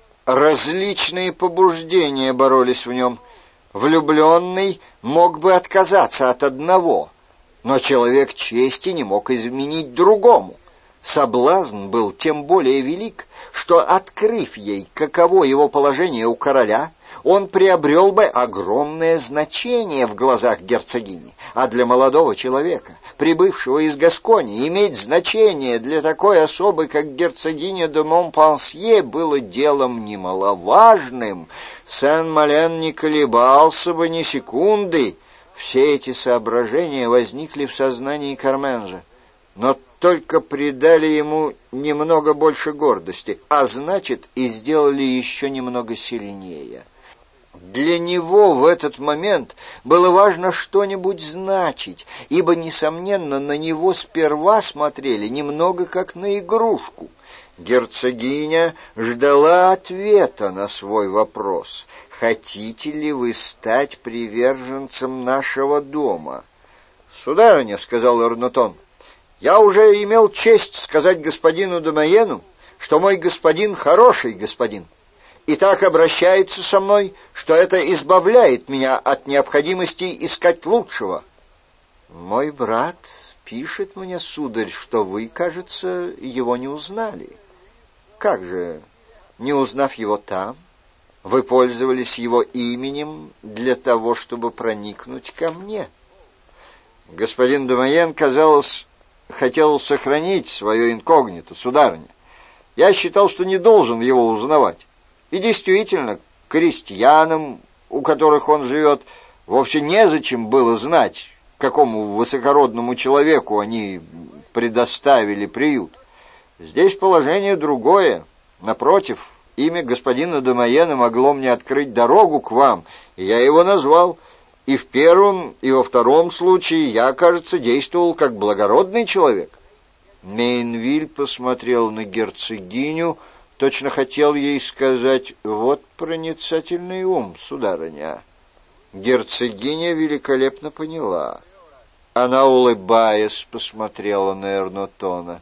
Speaker 1: Различные побуждения боролись в нем. Влюбленный мог бы отказаться от одного, но человек чести не мог изменить другому. Соблазн был тем более велик, что, открыв ей, каково его положение у короля, он приобрел бы огромное значение в глазах герцогини, а для молодого человека, прибывшего из Гаскони, иметь значение для такой особы, как герцогиня де Монпансье, было делом немаловажным. Сен-Мален не колебался бы ни секунды. Все эти соображения возникли в сознании Карменжа, но только придали ему немного больше гордости, а значит, и сделали еще немного сильнее. Для него в этот момент было важно что-нибудь значить, ибо, несомненно, на него сперва смотрели немного как на игрушку. Герцогиня ждала ответа на свой вопрос: «Хотите ли вы стать приверженцем нашего дома?» «Сударыня», — сказал Эрнотон, — «я уже имел честь сказать господину де Майену, что мой господин хороший господин, и так обращается со мной, что это избавляет меня от необходимости искать лучшего». «Мой брат пишет мне, сударь, что вы, кажется, его не узнали». «Как же, не узнав его там, вы пользовались его именем для того, чтобы проникнуть ко мне?» Господин де Майен, казалось, хотел сохранить свое инкогнито, сударыня. Я считал, что не должен его узнавать. И действительно, крестьянам, у которых он живет, вовсе незачем было знать, какому высокородному человеку они предоставили приют. Здесь положение другое. Напротив, имя господина де Майена могло мне открыть дорогу к вам, и я его назвал. И в первом, и во втором случае я, кажется, действовал как благородный человек. Мейнвиль посмотрел на герцогиню, точно хотел ей сказать: «Вот проницательный ум, сударыня». Герцогиня великолепно поняла. Она, улыбаясь, посмотрела на Эрнотона.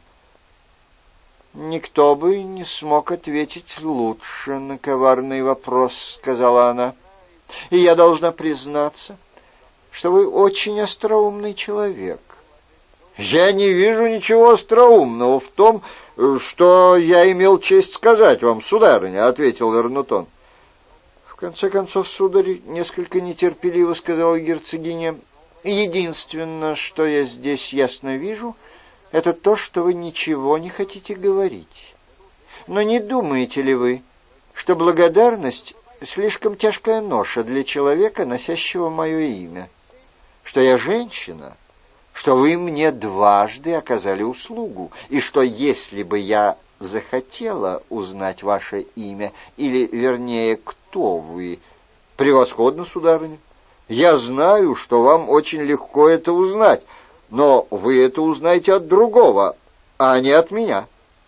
Speaker 1: «Никто бы не смог ответить лучше на коварный вопрос», — сказала она. «И я должна признаться, что вы очень остроумный человек». «Я не вижу ничего остроумного в том, что я имел честь сказать вам, сударыня», — ответил Эрнотон. «В конце концов, сударь, несколько нетерпеливо сказала герцогиня, единственное, что я здесь ясно вижу, это то, что вы ничего не хотите говорить. Но не думаете ли вы, что благодарность слишком тяжкая ноша для человека, носящего мое имя, что я женщина, что вы мне дважды оказали услугу, и что если бы я захотела узнать ваше имя, или, вернее, кто вы. Превосходно, сударыня. Я знаю, что вам очень легко это узнать, но вы это узнаете от другого, а не от меня.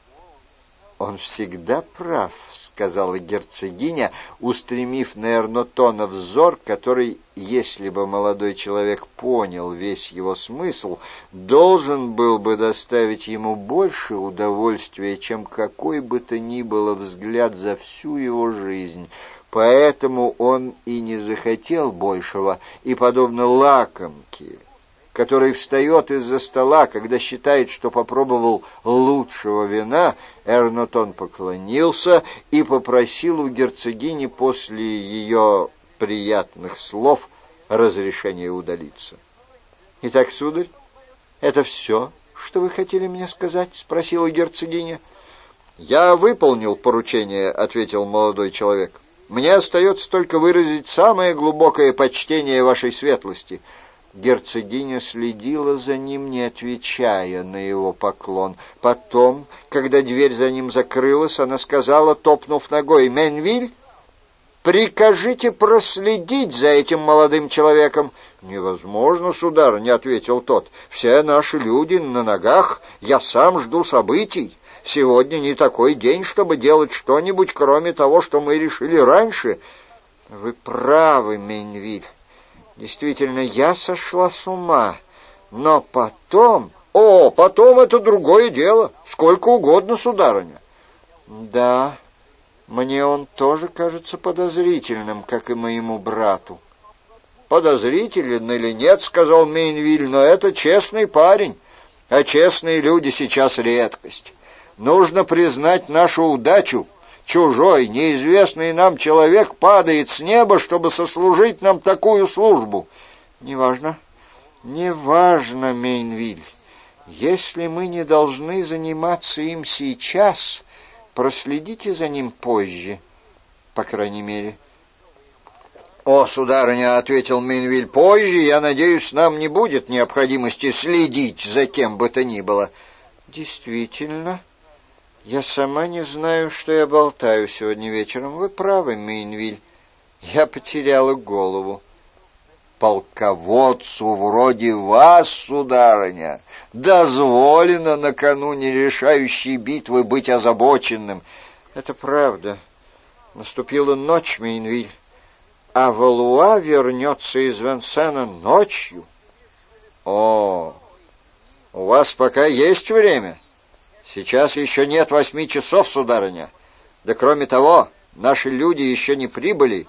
Speaker 1: Он всегда прав, сказала герцогиня, устремив на Эрнотона взор, который, если бы молодой человек понял весь его смысл, должен был бы доставить ему больше удовольствия, чем какой бы то ни было взгляд за всю его жизнь. Поэтому он и не захотел большего, и, подобно лакомке, который встает из-за стола, когда считает, что попробовал лучшего вина, Эрнотон поклонился и попросил у герцогини после ее приятных слов разрешения удалиться. — Итак, сударь, это все, что вы хотели мне сказать? — спросила герцогиня. — Я выполнил поручение, — ответил молодой человек. — Мне остается только выразить самое глубокое почтение вашей светлости. Герцогиня следила за ним, не отвечая на его поклон. Потом, когда дверь за ним закрылась, она сказала, топнув ногой: «Менвиль, прикажите проследить за этим молодым человеком». «Невозможно, сударыня», — ответил тот. «Все наши люди на ногах, я сам жду событий. Сегодня не такой день, чтобы делать что-нибудь, кроме того, что мы решили раньше». «Вы правы, Менвиль. Действительно, я сошла с ума, но потом... О, потом это другое дело, сколько угодно, сударыня. Да, мне он тоже кажется подозрительным, как и моему брату. Подозрителен или нет, сказал Мейнвиль, но это честный парень, а честные люди сейчас редкость. Нужно признать нашу удачу. Чужой, неизвестный нам человек падает с неба, чтобы сослужить нам такую службу. Неважно, неважно, Мейнвиль. Если мы не должны заниматься им сейчас, проследите за ним позже, по крайней мере. — О, сударыня, — ответил Мейнвиль, — позже, я надеюсь, нам не будет необходимости следить за кем бы то ни было. — Действительно, я сама не знаю, что я болтаю сегодня вечером. Вы правы, Мейнвиль. Я потеряла голову. Полководцу вроде вас, сударыня, дозволено накануне решающей битвы быть озабоченным. Это правда. Наступила ночь, Мейнвиль, а Валуа вернется из Венсена ночью. О, у вас пока есть время? Сейчас еще нет восьми часов, сударыня. Да кроме того, наши люди еще не прибыли.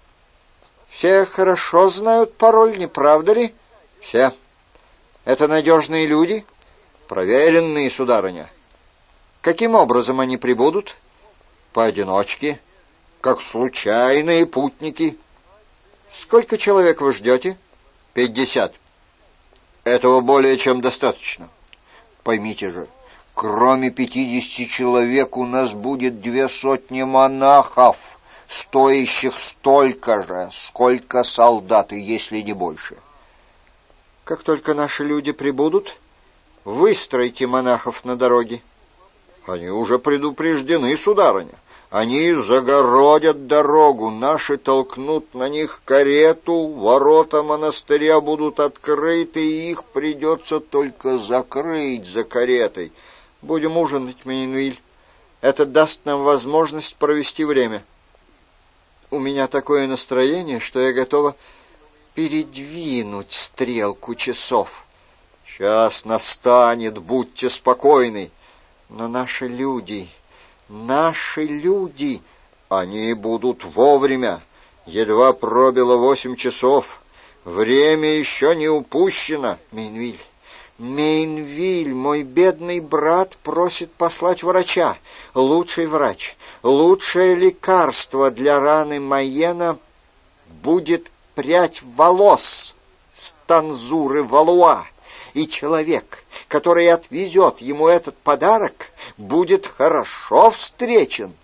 Speaker 1: Все хорошо знают пароль, не правда ли? Все. Это надежные люди? Проверенные, сударыня. Каким образом они прибудут? Поодиночке, как случайные путники. Сколько человек вы ждете? Пятьдесят. Этого более чем достаточно. Поймите же, кроме пятидесяти человек у нас будет две сотни монахов, стоящих столько же, сколько солдат, и если не больше. Как только наши люди прибудут, выстройте монахов на дороге. Они уже предупреждены, сударыня. Они загородят дорогу, наши толкнут на них карету, ворота монастыря будут открыты, и их придется только закрыть за каретой. Будем ужинать, Мейнвиль. Это даст нам возможность провести время. У меня такое настроение, что я готова передвинуть стрелку часов. Час настанет, будьте спокойны. Но наши люди, наши люди, они будут вовремя. Едва пробило восемь часов. Время еще не упущено, Мейнвиль. Мейнвиль, мой бедный брат просит послать врача. Лучший врач, лучшее лекарство для раны Майена будет прядь волос с танзуры Валуа. И человек, который отвезет ему этот подарок, будет хорошо встречен.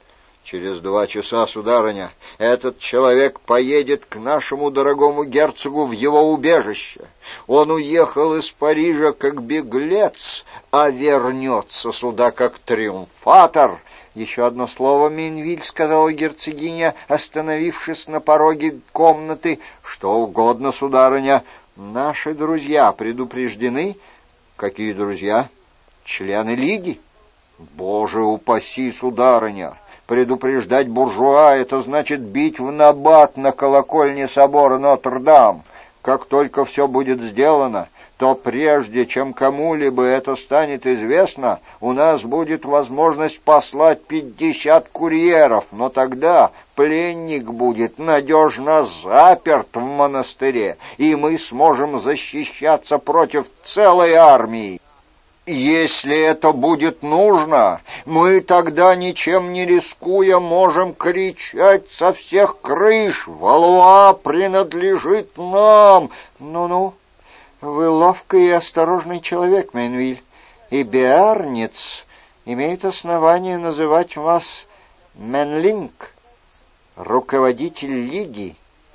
Speaker 1: Через два часа, сударыня, этот человек поедет к нашему дорогому герцогу в его убежище. Он уехал из Парижа как беглец, а вернется сюда как триумфатор. «Еще одно слово, Мейнвиль», — сказала герцогиня, остановившись на пороге комнаты. «Что угодно, сударыня. Наши друзья предупреждены». «Какие друзья?» «Члены лиги». «Боже упаси, сударыня! Предупреждать буржуа — это значит бить в набат на колокольне собора Нотр-Дам. Как только все будет сделано, то прежде чем кому-либо это станет известно, у нас будет возможность послать пятьдесят курьеров, но тогда пленник будет надежно заперт в монастыре, и мы сможем защищаться против целой армии. Если это будет нужно, мы тогда, ничем не рискуя, можем кричать со всех крыш: «Валуа принадлежит нам!» Ну-ну, вы ловкий и осторожный человек, Мейнвиль, и Биарниц имеет основание называть вас Менлинг, руководитель лиги.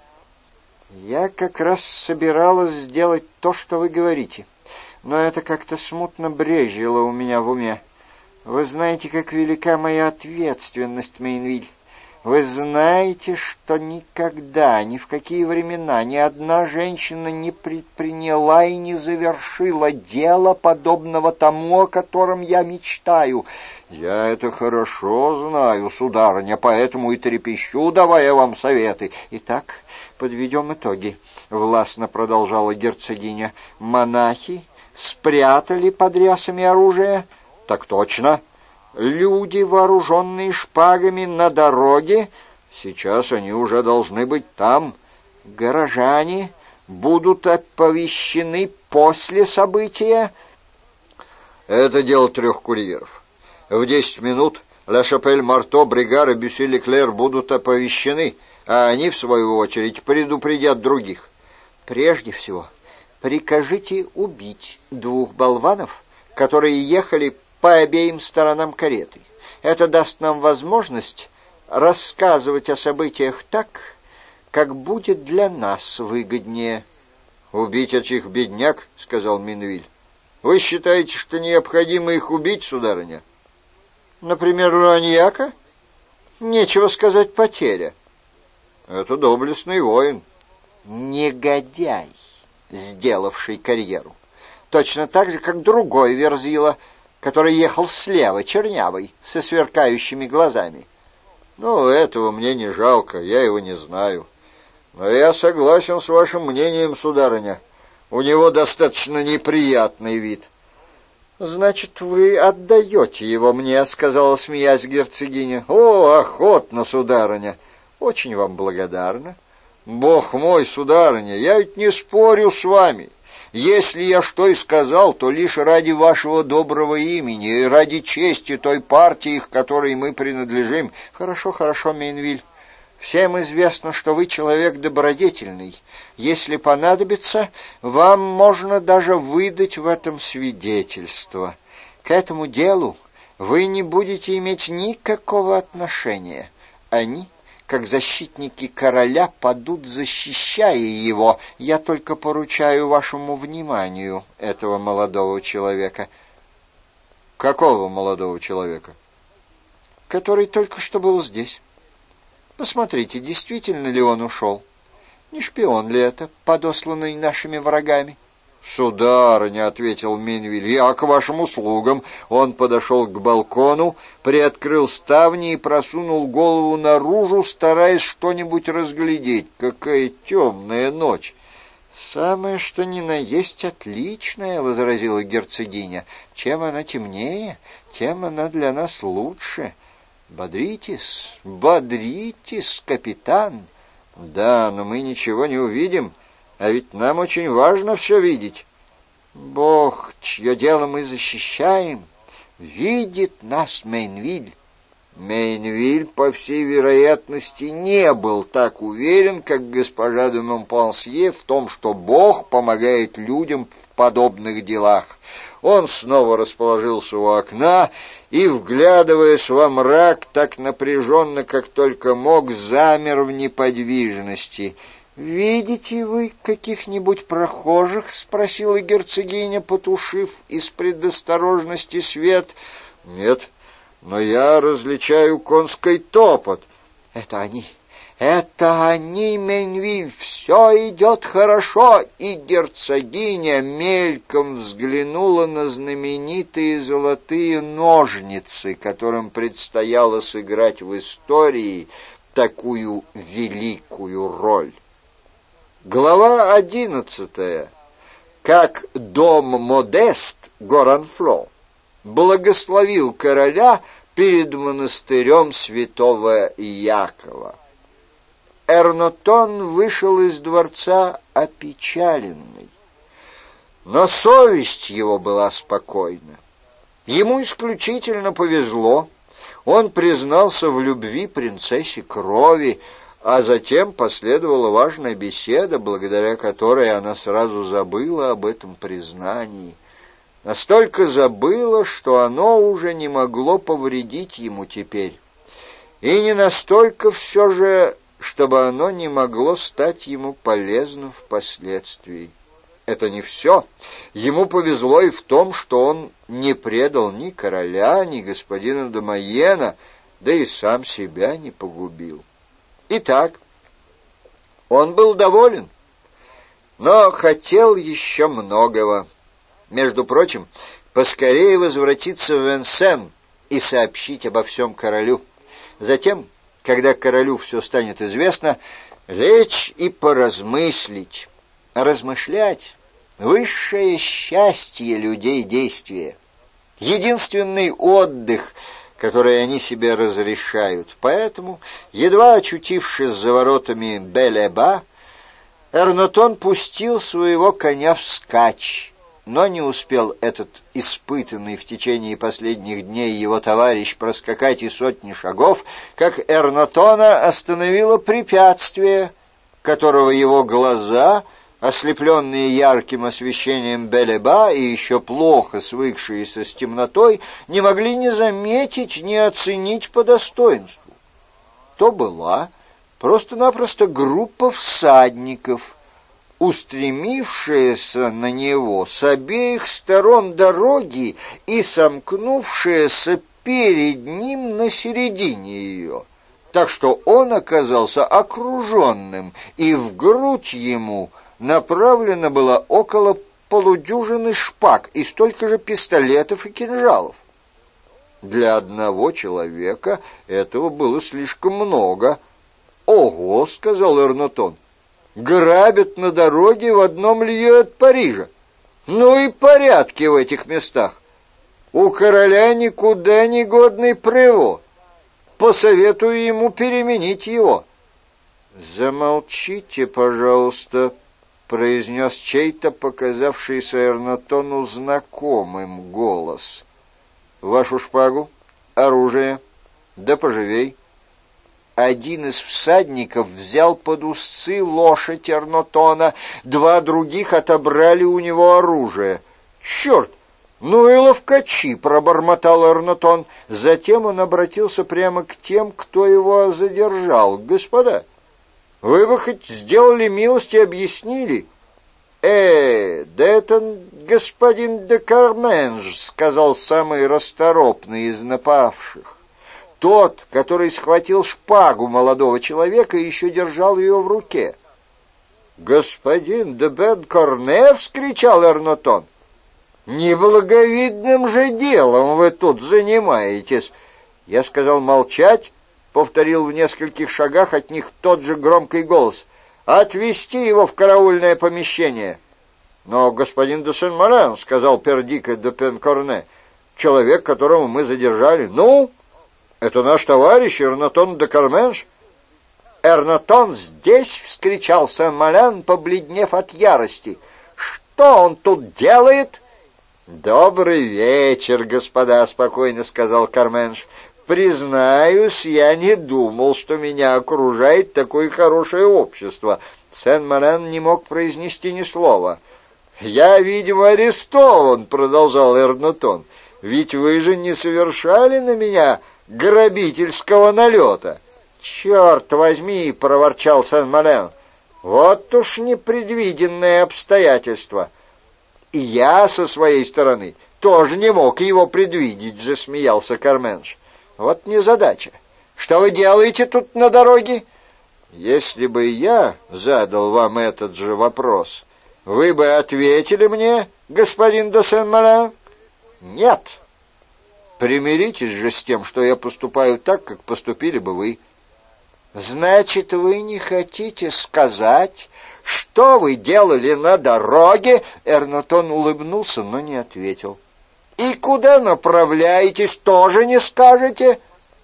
Speaker 1: Я как раз собиралась сделать то, что вы говорите, но это как-то смутно брежило у меня в уме. Вы знаете, как велика моя ответственность, Мейнвиль. Вы знаете, что никогда, ни в какие времена ни одна женщина не предприняла и не завершила дело, подобного тому, о котором я мечтаю. Я это хорошо знаю, сударыня, поэтому и трепещу, давая вам советы. Итак, подведем итоги, — властно продолжала герцогиня. Монахи спрятали под рясами оружие? Так точно. Люди, вооруженные шпагами, на дороге? Сейчас они уже должны быть там. Горожане будут оповещены после события? Это дело трех курьеров. В десять минут Ла Шапель, Марто, Бригар и Бюсси-Леклер будут оповещены, а они, в свою очередь, предупредят других. Прежде всего, прикажите убить двух болванов, которые ехали по обеим сторонам кареты. Это даст нам возможность рассказывать о событиях так, как будет для нас выгоднее. — Убить этих бедняк? — сказал Минвиль. — Вы считаете, что необходимо их убить, сударыня? — Например, Раньяка? Нечего сказать, потеря. — Это доблестный воин. — Негодяй, сделавший карьеру. Точно так же, как другой верзила, который ехал слева, чернявый, со сверкающими глазами. Ну, этого мне не жалко, я его не знаю. Но я согласен с вашим мнением, сударыня. У него достаточно неприятный вид. Значит, вы отдаете его мне, — сказала, смеясь, герцогиня. О, охотно, сударыня. Очень вам благодарна. Бог мой, сударыня, я ведь не спорю с вами. Если я что и сказал, то лишь ради вашего доброго имени и ради чести той партии, к которой мы принадлежим. Хорошо, хорошо, Мейнвиль. Всем известно, что вы человек добродетельный. Если понадобится, вам можно даже выдать в этом свидетельство. К этому делу вы не будете иметь никакого отношения. Они, как защитники короля, падут, защищая его. Я только поручаю вашему вниманию этого молодого человека. — Какого молодого человека? — Который только что был здесь. Посмотрите, действительно ли он ушел. Не шпион ли это, подосланный нашими врагами? — Сударыня, — ответил Минвиль, — я к вашим услугам. Он подошел к балкону, приоткрыл ставни и просунул голову наружу, стараясь что-нибудь разглядеть. Какая темная ночь! — Самое что ни на есть отличная, — возразила герцогиня. — Чем она темнее, тем она для нас лучше. Бодритесь, бодритесь, капитан. — Да, но мы ничего не увидим. А ведь нам очень важно все видеть. Бог, чье дело мы защищаем, видит нас, Мейнвиль. Мейнвиль, по всей вероятности, не был так уверен, как госпожа де Монпансье, в том, что Бог помогает людям в подобных делах. Он снова расположился у окна и, вглядываясь во мрак, так напряженно, как только мог, замер в неподвижности. «Видите вы каких-нибудь прохожих?» — спросила герцогиня, потушив из предосторожности свет. «Нет, но я различаю конский топот». «Это они! Это они, Менвиль! Все идет хорошо!» И герцогиня мельком взглянула на знаменитые золотые ножницы, которым предстояло сыграть в истории такую великую роль. Глава одиннадцатая. Как дом Модест Горанфло благословил короля перед монастырем святого Якова. Эрнотон вышел из дворца опечаленный, но совесть его была спокойна. Ему исключительно повезло. Он признался в любви принцессе крови, а затем последовала важная беседа, благодаря которой она сразу забыла об этом признании. Настолько забыла, что оно уже не могло повредить ему теперь. И не настолько все же, чтобы оно не могло стать ему полезным впоследствии. Это не все. Ему повезло и в том, что он не предал ни короля, ни господина де Майена, да и сам себя не погубил. Итак, он был доволен, но хотел еще многого. Между прочим, поскорее возвратиться в Венсен и сообщить обо всем королю. Затем, когда королю все станет известно, лечь и поразмыслить. Размышлять — высшее счастье людей действия, единственный отдых, который они себе разрешают. Поэтому, едва очутившись за воротами Белеба, Эрнотон пустил своего коня вскачь. Но не успел этот испытанный в течение последних дней его товарищ проскакать и сотни шагов, как Эрнотона остановило препятствие, которого его глаза, ослепленные ярким освещением Белеба и еще плохо свыкшиеся с темнотой, не могли ни заметить, ни оценить по достоинству. То была просто-напросто группа всадников, устремившаяся на него с обеих сторон дороги и сомкнувшаяся перед ним на середине ее, так что он оказался окруженным, и в грудь ему направлено было около полудюжины шпаг и столько же пистолетов и кинжалов. Для одного человека этого было слишком много. «Ого!» — сказал Эрнотон. «Грабят на дороге в одном лье от Парижа. Ну и порядки в этих местах. У короля никуда не годный прево. Посоветую ему переменить его». «Замолчите, пожалуйста», — произнес чей-то, показавшийся Эрнотону знакомым голос. «Вашу шпагу, оружие, да поживей». Один из всадников взял под узцы лошадь Эрнотона, два других отобрали у него оружие. «Черт! Ну и ловкачи!» — пробормотал Эрнотон. Затем он обратился прямо к тем, кто его задержал. «Господа, вы бы хоть сделали милость и объяснили?» «Э, да это господин де Карменж», — сказал самый расторопный из напавших. Тот, который схватил шпагу молодого человека и еще держал ее в руке. «Господин де Бен-Корне!» — вскричал Эрнотон. «Неблаговидным же делом вы тут занимаетесь!» «Я сказал молчать», — повторил в нескольких шагах от них тот же громкий голос. «Отвести его в караульное помещение». «Но господин де Сен-Мален», — сказал Пердика де Пен-Корне, — «человек, которого мы задержали». «Ну?» «Это наш товарищ Эрнотон де Карменж». «Эрнотон здесь!» — вскричал Сен-Мален, побледнев от ярости. «Что он тут делает?» «Добрый вечер, господа», — спокойно сказал Карменж. «Признаюсь, я не думал, что меня окружает такое хорошее общество». Сен-Мален не мог произнести ни слова. «Я, видимо, арестован», — продолжал Эрнотон. «Ведь вы же не совершали на меня грабительского налета». «Черт возьми», — проворчал Сен-Мален, — «вот уж непредвиденное обстоятельство». «И я, со своей стороны, тоже не мог его предвидеть», — засмеялся Карменш. «Вот незадача. Что вы делаете тут на дороге?» «Если бы я задал вам этот же вопрос, вы бы ответили мне, господин де Сен-Мален?» «Нет». «Примиритесь же с тем, что я поступаю так, как поступили бы вы». «Значит, вы не хотите сказать, что вы делали на дороге?» Эрнотон улыбнулся, но не ответил. «И куда направляетесь, тоже не скажете?»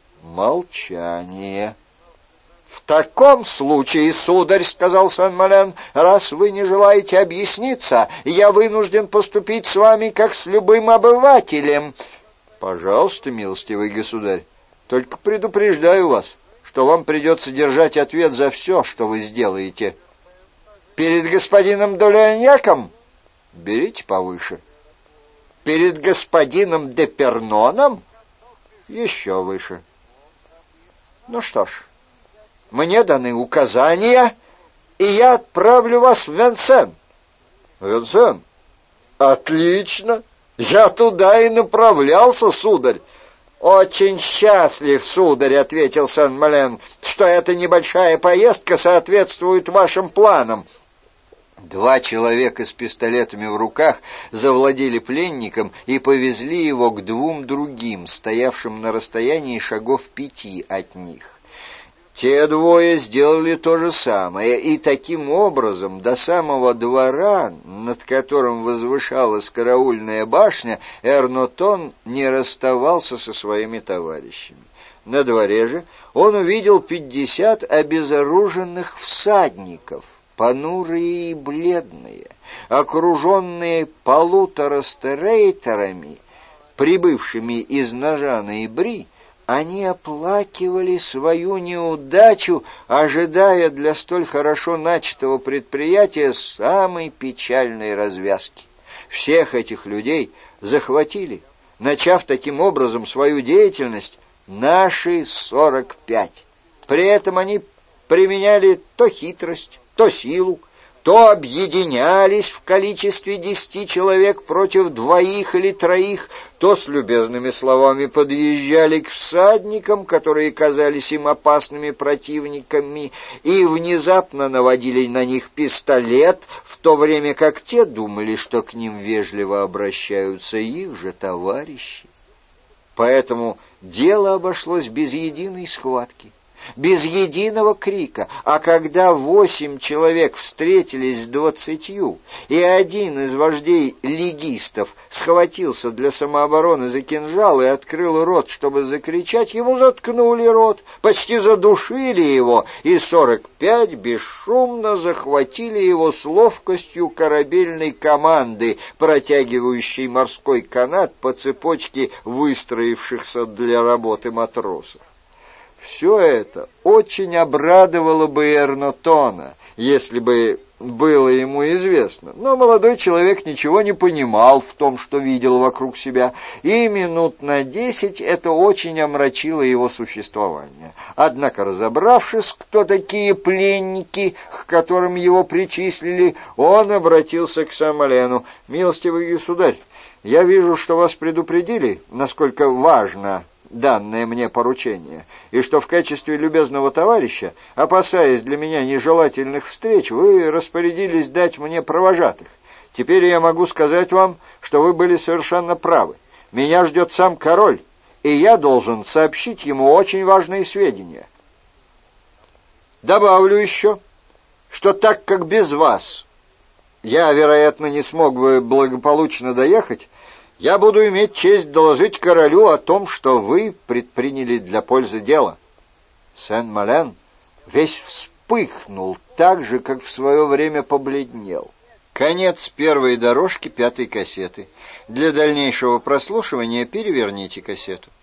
Speaker 1: Молчание. «В таком случае, сударь, — сказал Сен-Мален, — раз вы не желаете объясниться, я вынужден поступить с вами, как с любым обывателем». «Пожалуйста, милостивый государь, только предупреждаю вас, что вам придется держать ответ за все, что вы сделаете». «Перед господином Доляньяком?» «Берите повыше». «Перед господином де Перноном?» «Еще выше». «Ну что ж, мне даны указания, и я отправлю вас в Венсен». «Венсен? Отлично! Я туда и направлялся, сударь». «Очень счастлив, сударь, — ответил Сен-Мален, — что эта небольшая поездка соответствует вашим планам». Два человека с пистолетами в руках завладели пленником и повезли его к двум другим, стоявшим на расстоянии шагов пяти от них. Те двое сделали то же самое, и таким образом до самого двора, над которым возвышалась караульная башня, Эрнотон не расставался со своими товарищами. На дворе же он увидел пятьдесят обезоруженных всадников, понурые и бледные, окруженные полутора стерейтерами, прибывшими из Ножана и Бри. Они оплакивали свою неудачу, ожидая для столь хорошо начатого предприятия самой печальной развязки. Всех этих людей захватили, начав таким образом свою деятельность, наши сорок пять. При этом они применяли то хитрость, то силу, то объединялись в количестве десяти человек против двоих или троих, то с любезными словами подъезжали к всадникам, которые казались им опасными противниками, и внезапно наводили на них пистолет, в то время как те думали, что к ним вежливо обращаются их же товарищи. Поэтому дело обошлось без единой схватки, без единого крика, а когда восемь человек встретились с двадцатью, и один из вождей легистов схватился для самообороны за кинжал и открыл рот, чтобы закричать, ему заткнули рот, почти задушили его, и сорок пять бесшумно захватили его с ловкостью корабельной команды, протягивающей морской канат по цепочке выстроившихся для работы матросов. Все это очень обрадовало бы Эрнотона, если бы было ему известно, но молодой человек ничего не понимал в том, что видел вокруг себя, и минут на десять это очень омрачило его существование. Однако, разобравшись, кто такие пленники, к которым его причислили, он обратился к Сен-Малену. «Милостивый государь, я вижу, что вас предупредили, насколько важно данное мне поручение, и что в качестве любезного товарища, опасаясь для меня нежелательных встреч, вы распорядились дать мне провожатых. Теперь я могу сказать вам, что вы были совершенно правы. Меня ждет сам король, и я должен сообщить ему очень важные сведения. Добавлю еще, что так как без вас я, вероятно, не смог бы благополучно доехать, я буду иметь честь доложить королю о том, что вы предприняли для пользы дела». Сен-Мален весь вспыхнул так же, как в свое время побледнел. Конец первой дорожки пятой кассеты. Для дальнейшего прослушивания переверните кассету.